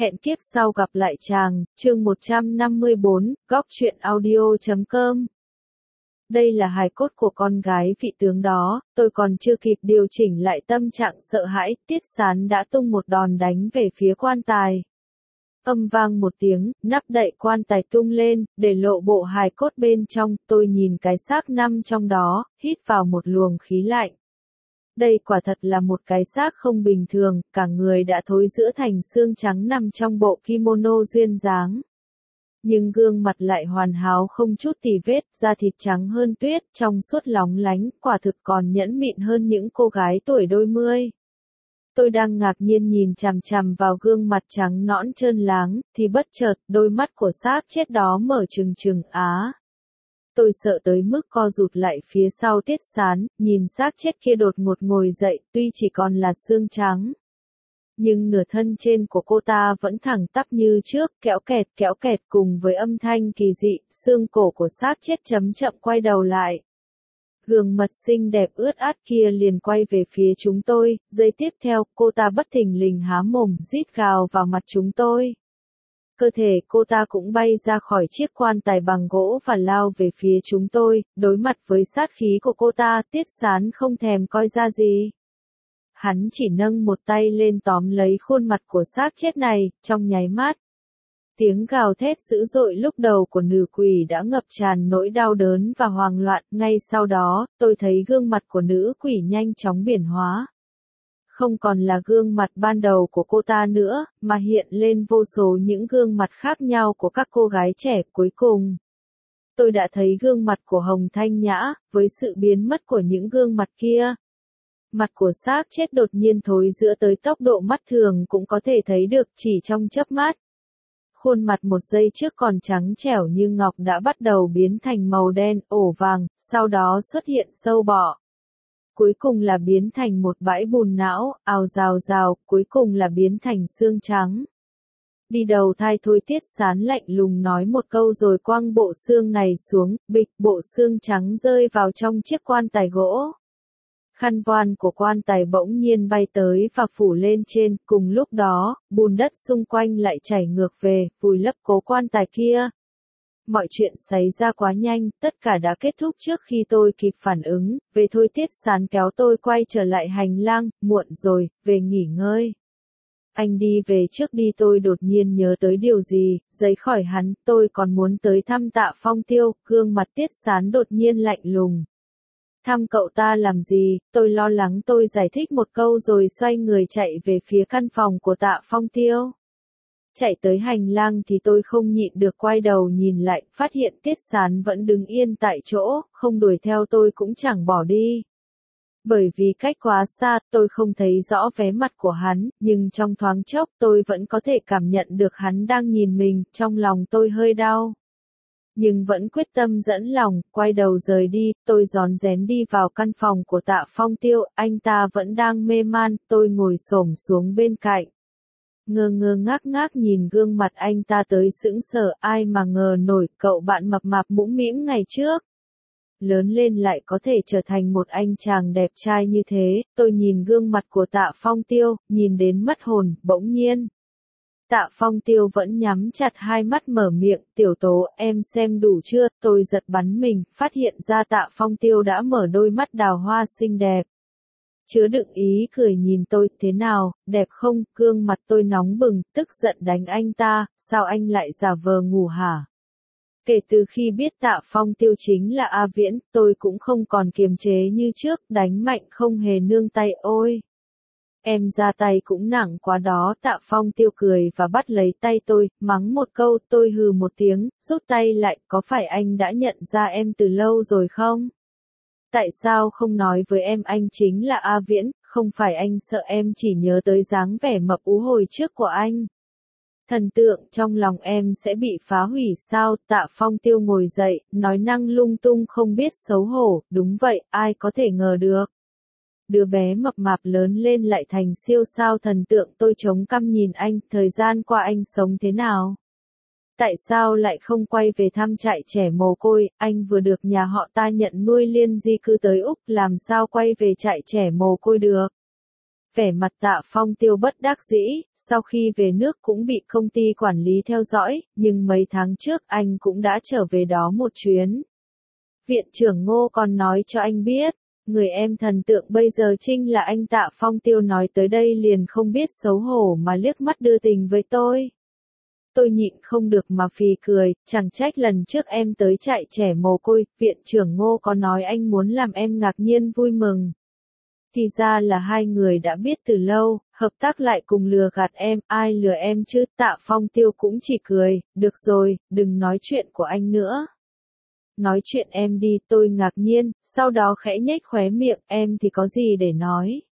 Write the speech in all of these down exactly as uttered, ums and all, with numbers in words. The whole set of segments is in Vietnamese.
Hẹn kiếp sau gặp lại chàng, chương một trăm năm mươi bốn, góc truyện audio chấm com. Đây là hài cốt của con gái vị tướng đó, tôi còn chưa kịp điều chỉnh lại tâm trạng sợ hãi, Tiết Sán đã tung một đòn đánh về phía quan tài. Âm vang một tiếng, nắp đậy quan tài tung lên, để lộ bộ hài cốt bên trong, tôi nhìn cái xác nằm trong đó, hít vào một luồng khí lạnh. Đây quả thật là một cái xác không bình thường, cả người đã thối rữa thành xương trắng nằm trong bộ kimono duyên dáng. Nhưng gương mặt lại hoàn hảo không chút tì vết, da thịt trắng hơn tuyết, trong suốt lóng lánh, quả thực còn nhẫn mịn hơn những cô gái tuổi đôi mươi. Tôi đang ngạc nhiên nhìn chằm chằm vào gương mặt trắng nõn trơn láng, thì bất chợt, đôi mắt của xác chết đó mở trừng trừng á. Tôi sợ tới mức co rụt lại phía sau Tiết Sán, nhìn xác chết kia đột ngột ngồi dậy, tuy chỉ còn là xương trắng. Nhưng nửa thân trên của cô ta vẫn thẳng tắp như trước, kéo kẹt kéo kẹt cùng với âm thanh kỳ dị, xương cổ của xác chết chậm chậm quay đầu lại. Gương mặt xinh đẹp ướt át kia liền quay về phía chúng tôi, giây tiếp theo, cô ta bất thình lình há mồm, rít gào vào mặt chúng tôi. Cơ thể cô ta cũng bay ra khỏi chiếc quan tài bằng gỗ và lao về phía chúng tôi, đối mặt với sát khí của cô ta, Tiết Sán không thèm coi ra gì. Hắn chỉ nâng một tay lên tóm lấy khuôn mặt của xác chết này, trong nháy mắt. Tiếng gào thét dữ dội lúc đầu của nữ quỷ đã ngập tràn nỗi đau đớn và hoang loạn, ngay sau đó, tôi thấy gương mặt của nữ quỷ nhanh chóng biến hóa. Không còn là gương mặt ban đầu của cô ta nữa, mà hiện lên vô số những gương mặt khác nhau của các cô gái trẻ cuối cùng. Tôi đã thấy gương mặt của Hồng Thanh Nhã, với sự biến mất của những gương mặt kia. Mặt của xác chết đột nhiên thối rữa tới tốc độ mắt thường cũng có thể thấy được chỉ trong chớp mắt. Khuôn mặt một giây trước còn trắng trẻo như ngọc đã bắt đầu biến thành màu đen, ổ vàng, sau đó xuất hiện sâu bọ. Cuối cùng là biến thành một bãi bùn não, ào rào rào, cuối cùng là biến thành xương trắng. Đi đầu thai thôi, Tiết Sán lạnh lùng nói một câu rồi quăng bộ xương này xuống, bịch, bộ xương trắng rơi vào trong chiếc quan tài gỗ. Khăn voan của quan tài bỗng nhiên bay tới và phủ lên trên, cùng lúc đó, bùn đất xung quanh lại chảy ngược về, vùi lấp cố quan tài kia. Mọi chuyện xảy ra quá nhanh, tất cả đã kết thúc trước khi tôi kịp phản ứng, về thôi Tiết Sán kéo tôi quay trở lại hành lang, muộn rồi, về nghỉ ngơi. Anh đi về trước đi, tôi đột nhiên nhớ tới điều gì, giấy khỏi hắn, tôi còn muốn tới thăm Tạ Phong Tiêu, gương mặt Tiết Sán đột nhiên lạnh lùng. Thăm cậu ta làm gì, tôi lo lắng tôi giải thích một câu rồi xoay người chạy về phía căn phòng của Tạ Phong Tiêu. Chạy tới hành lang thì tôi không nhịn được quay đầu nhìn lại, phát hiện Tiết Sán vẫn đứng yên tại chỗ, không đuổi theo tôi cũng chẳng bỏ đi. Bởi vì cách quá xa, tôi không thấy rõ vé mặt của hắn, nhưng trong thoáng chốc tôi vẫn có thể cảm nhận được hắn đang nhìn mình, trong lòng tôi hơi đau. Nhưng vẫn quyết tâm dẫn lòng, quay đầu rời đi, tôi rón rén đi vào căn phòng của Tạ Phong Tiêu, anh ta vẫn đang mê man, tôi ngồi xổm xuống bên cạnh. Ngơ ngơ ngác ngác nhìn gương mặt anh ta tới sững sờ, ai mà ngờ nổi, cậu bạn mập mạp mũm mĩm ngày trước. Lớn lên lại có thể trở thành một anh chàng đẹp trai như thế, tôi nhìn gương mặt của Tạ Phong Tiêu, nhìn đến mất hồn, bỗng nhiên. Tạ Phong Tiêu vẫn nhắm chặt hai mắt mở miệng, tiểu tố, em xem đủ chưa, tôi giật bắn mình, phát hiện ra Tạ Phong Tiêu đã mở đôi mắt đào hoa xinh đẹp. Chứa đựng ý cười nhìn tôi, thế nào, đẹp không, gương mặt tôi nóng bừng, tức giận đánh anh ta, sao anh lại giả vờ ngủ hả? Kể từ khi biết Tạ Phong Tiêu chính là A Viễn, tôi cũng không còn kiềm chế như trước, đánh mạnh không hề nương tay, ôi. Em ra tay cũng nặng quá đó, Tạ Phong Tiêu cười và bắt lấy tay tôi, mắng một câu, tôi hừ một tiếng, rút tay lại, có phải anh đã nhận ra em từ lâu rồi không? Tại sao không nói với em anh chính là A Viễn, không phải anh sợ em chỉ nhớ tới dáng vẻ mập ú hồi trước của anh? Thần tượng trong lòng em sẽ bị phá hủy sao? Tạ Phong Tiêu ngồi dậy, nói năng lung tung không biết xấu hổ, đúng vậy, ai có thể ngờ được. Đứa bé mập mạp lớn lên lại thành siêu sao thần tượng, tôi chống cằm nhìn anh, thời gian qua anh sống thế nào? Tại sao lại không quay về thăm trại trẻ mồ côi, anh vừa được nhà họ ta nhận nuôi liên di cư tới Úc, làm sao quay về trại trẻ mồ côi được? Vẻ mặt Tạ Phong Tiêu bất đắc dĩ, sau khi về nước cũng bị công ty quản lý theo dõi, nhưng mấy tháng trước anh cũng đã trở về đó một chuyến. Viện trưởng Ngô còn nói cho anh biết, người em thần tượng bây giờ chính là anh Tạ Phong Tiêu, nói tới đây liền không biết xấu hổ mà liếc mắt đưa tình với tôi. Tôi nhịn không được mà phì cười, chẳng trách lần trước em tới trại trẻ mồ côi, viện trưởng Ngô có nói anh muốn làm em ngạc nhiên vui mừng. Thì ra là hai người đã biết từ lâu, hợp tác lại cùng lừa gạt em, ai lừa em chứ? Tạ Phong Tiêu cũng chỉ cười, được rồi, đừng nói chuyện của anh nữa. Nói chuyện em đi, tôi ngạc nhiên, sau đó khẽ nhếch khóe miệng, em thì có gì để nói.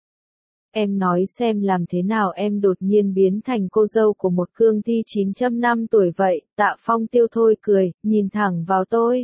Em nói xem làm thế nào em đột nhiên biến thành cô dâu của một cương thi chín trăm năm tuổi vậy? Tạ Phong Tiêu thôi cười, nhìn thẳng vào tôi.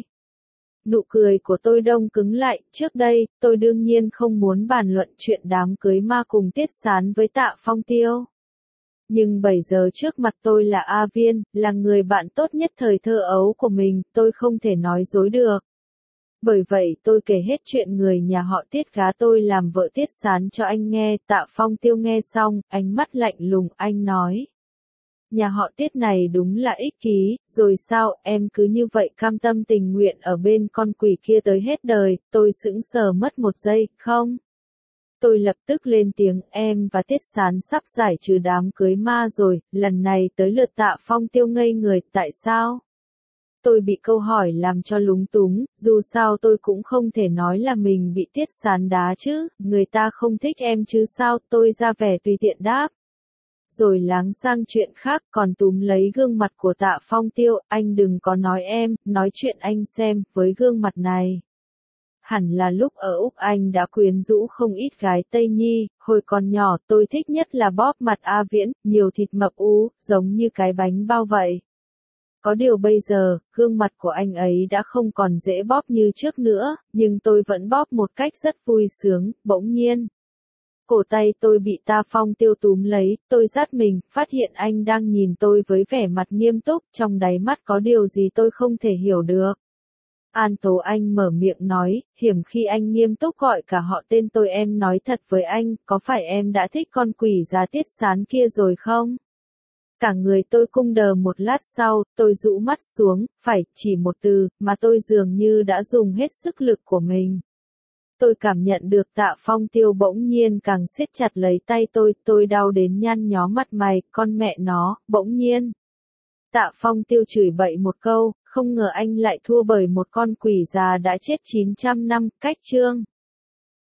Nụ cười của tôi đông cứng lại, trước đây, tôi đương nhiên không muốn bàn luận chuyện đám cưới ma cùng Tiết Sán với Tạ Phong Tiêu. Nhưng bảy giờ trước mặt tôi là A Viên, là người bạn tốt nhất thời thơ ấu của mình, tôi không thể nói dối được. Bởi vậy tôi kể hết chuyện người nhà họ Tiết gá tôi làm vợ Tiết Sán cho anh nghe. Tạ Phong Tiêu nghe xong, ánh mắt lạnh lùng, anh nói. Nhà họ Tiết này đúng là ích ký, rồi sao, em cứ như vậy cam tâm tình nguyện ở bên con quỷ kia tới hết đời? Tôi sững sờ mất một giây, không? Tôi lập tức lên tiếng, em và Tiết Sán sắp giải trừ đám cưới ma rồi, lần này tới lượt Tạ Phong Tiêu ngây người, tại sao? Tôi bị câu hỏi làm cho lúng túng, dù sao tôi cũng không thể nói là mình bị Tiết Sán đá chứ, người ta không thích em chứ sao, tôi ra vẻ tùy tiện đáp. Rồi láng sang chuyện khác, còn túm lấy gương mặt của Tạ Phong Tiêu, anh đừng có nói em, nói chuyện anh xem, với gương mặt này. Hẳn là lúc ở Úc anh đã quyến rũ không ít gái Tây Nhi, hồi còn nhỏ tôi thích nhất là bóp mặt A Viễn, nhiều thịt mập ú, giống như cái bánh bao vậy. Có điều bây giờ, gương mặt của anh ấy đã không còn dễ bóp như trước nữa, nhưng tôi vẫn bóp một cách rất vui sướng, bỗng nhiên. Cổ tay tôi bị Tạ Phong Tiêu túm lấy, tôi giắt mình, phát hiện anh đang nhìn tôi với vẻ mặt nghiêm túc, trong đáy mắt có điều gì tôi không thể hiểu được. An Tố Anh mở miệng nói, hiểm khi anh nghiêm túc gọi cả họ tên tôi, em nói thật với anh, có phải em đã thích con quỷ già Tiết Sán kia rồi không? Cả người tôi cung đờ một lát sau, tôi rũ mắt xuống, phải, chỉ một từ, mà tôi dường như đã dùng hết sức lực của mình. Tôi cảm nhận được Tạ Phong Tiêu bỗng nhiên càng siết chặt lấy tay tôi, tôi đau đến nhăn nhó mặt mày, con mẹ nó, bỗng nhiên. Tạ Phong Tiêu chửi bậy một câu, không ngờ anh lại thua bởi một con quỷ già đã chết chín trăm năm, cách chương.